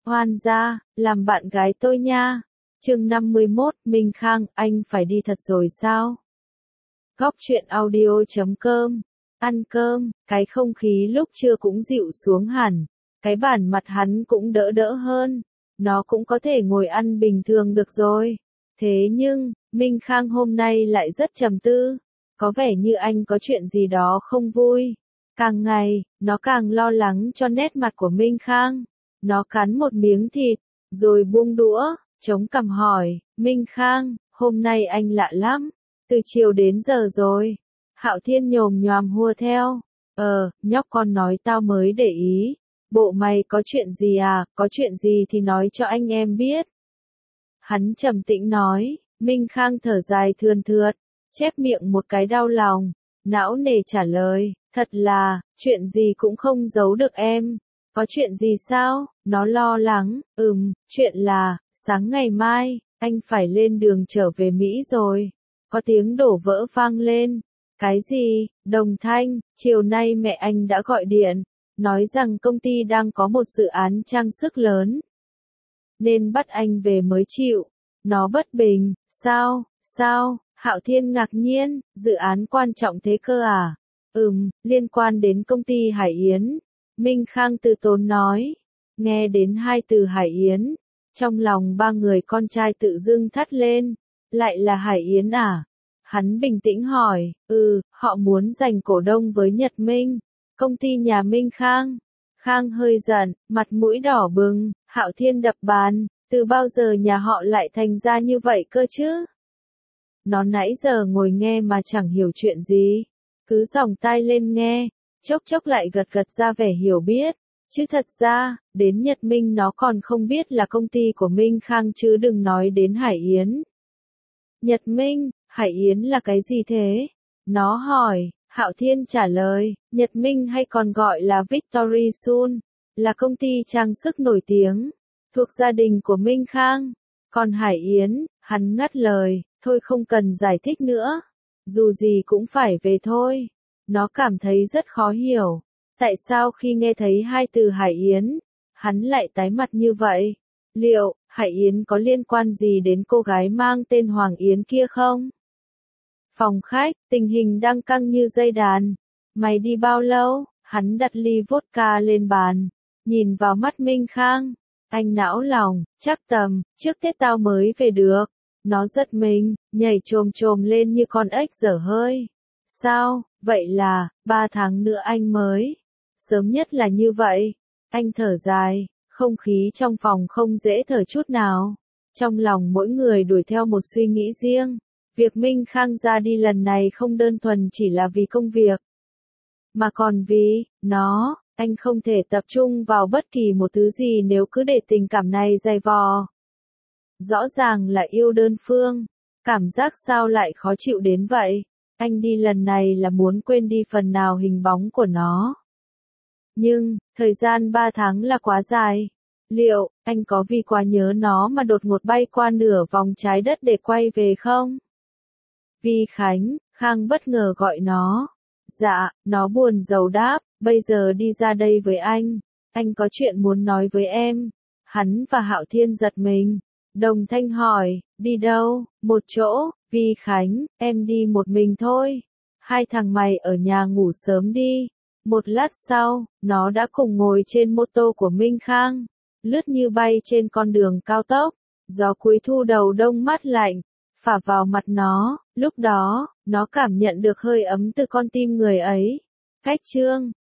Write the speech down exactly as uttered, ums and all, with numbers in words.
Hoan gia, làm bạn gái tôi nha. Chương năm mươi mốt, Minh Khang, anh phải đi thật rồi sao? Góc truyện audio chấm com. Ăn cơm, cái không khí lúc trưa cũng dịu xuống hẳn. Cái bản mặt hắn cũng đỡ đỡ hơn. Nó cũng có thể ngồi ăn bình thường được rồi. Thế nhưng, Minh Khang hôm nay lại rất trầm tư. Có vẻ như anh có chuyện gì đó không vui. Càng ngày, nó càng lo lắng cho nét mặt của Minh Khang. Nó cắn một miếng thịt, rồi buông đũa, chống cằm hỏi, Minh Khang, hôm nay anh lạ lắm, từ chiều đến giờ rồi. Hạo Thiên nhồm nhoàm hùa theo, ờ, nhóc con nói tao mới để ý, bộ mày có chuyện gì à, có chuyện gì thì nói cho anh em biết. Hắn trầm tĩnh nói, Minh Khang thở dài thườn thượt, chép miệng một cái đau lòng, não nề trả lời, thật là, chuyện gì cũng không giấu được em. Có chuyện gì sao? Nó lo lắng, ừm, chuyện là, sáng ngày mai, anh phải lên đường trở về Mỹ rồi. Có tiếng đổ vỡ vang lên. Cái gì? Đồng Thanh, chiều nay mẹ anh đã gọi điện, nói rằng công ty đang có một dự án trang sức lớn. Nên bắt anh về mới chịu. Nó bất bình, sao, sao? Hạo Thiên ngạc nhiên, dự án quan trọng thế cơ à? Ừm, liên quan đến công ty Hải Yến. Minh Khang từ tốn nói, nghe đến hai từ Hải Yến, trong lòng ba người con trai tự dưng thắt lên, lại là Hải Yến à? Hắn bình tĩnh hỏi, ừ, họ muốn giành cổ đông với Nhật Minh, công ty nhà Minh Khang. Khang hơi giận, mặt mũi đỏ bừng, Hạo Thiên đập bàn, từ bao giờ nhà họ lại thành ra như vậy cơ chứ? Nó nãy giờ ngồi nghe mà chẳng hiểu chuyện gì, cứ dòng tai lên nghe. Chốc chốc lại gật gật ra vẻ hiểu biết, chứ thật ra, đến Nhật Minh nó còn không biết là công ty của Minh Khang chứ đừng nói đến Hải Yến. Nhật Minh, Hải Yến là cái gì thế? Nó hỏi, Hạo Thiên trả lời, Nhật Minh hay còn gọi là Victory Sun, là công ty trang sức nổi tiếng, thuộc gia đình của Minh Khang. Còn Hải Yến, hắn ngắt lời, thôi không cần giải thích nữa, dù gì cũng phải về thôi. Nó cảm thấy rất khó hiểu, tại sao khi nghe thấy hai từ Hải Yến, hắn lại tái mặt như vậy? Liệu, Hải Yến có liên quan gì đến cô gái mang tên Hoàng Yến kia không? Phòng khách, tình hình đang căng như dây đàn. Mày đi bao lâu? Hắn đặt ly vodka lên bàn, nhìn vào mắt Minh Khang. Anh não lòng, chắc tầm, trước Tết tao mới về được. Nó giật mình, nhảy chồm chồm lên như con ếch dở hơi. Sao, vậy là, ba tháng nữa anh mới. Sớm nhất là như vậy. Anh thở dài, không khí trong phòng không dễ thở chút nào. Trong lòng mỗi người đuổi theo một suy nghĩ riêng. Việc Minh Khang ra đi lần này không đơn thuần chỉ là vì công việc. Mà còn vì, nó, anh không thể tập trung vào bất kỳ một thứ gì nếu cứ để tình cảm này dày vò. Rõ ràng là yêu đơn phương. Cảm giác sao lại khó chịu đến vậy? Anh đi lần này là muốn quên đi phần nào hình bóng của nó. Nhưng, thời gian ba tháng là quá dài. Liệu, anh có vì quá nhớ nó mà đột ngột bay qua nửa vòng trái đất để quay về không? Vi Khánh, Khang bất ngờ gọi nó. Dạ, nó buồn rầu đáp, bây giờ đi ra đây với anh. Anh có chuyện muốn nói với em. Hắn và Hạo Thiên giật mình. Đồng Thanh hỏi, đi đâu? Một chỗ. Vi Khánh, em đi một mình thôi. Hai thằng mày ở nhà ngủ sớm đi. Một lát sau, nó đã cùng ngồi trên mô tô của Minh Khang, lướt như bay trên con đường cao tốc. Gió cuối thu đầu đông mát lạnh, phả vào mặt nó. Lúc đó, nó cảm nhận được hơi ấm từ con tim người ấy. Cách chương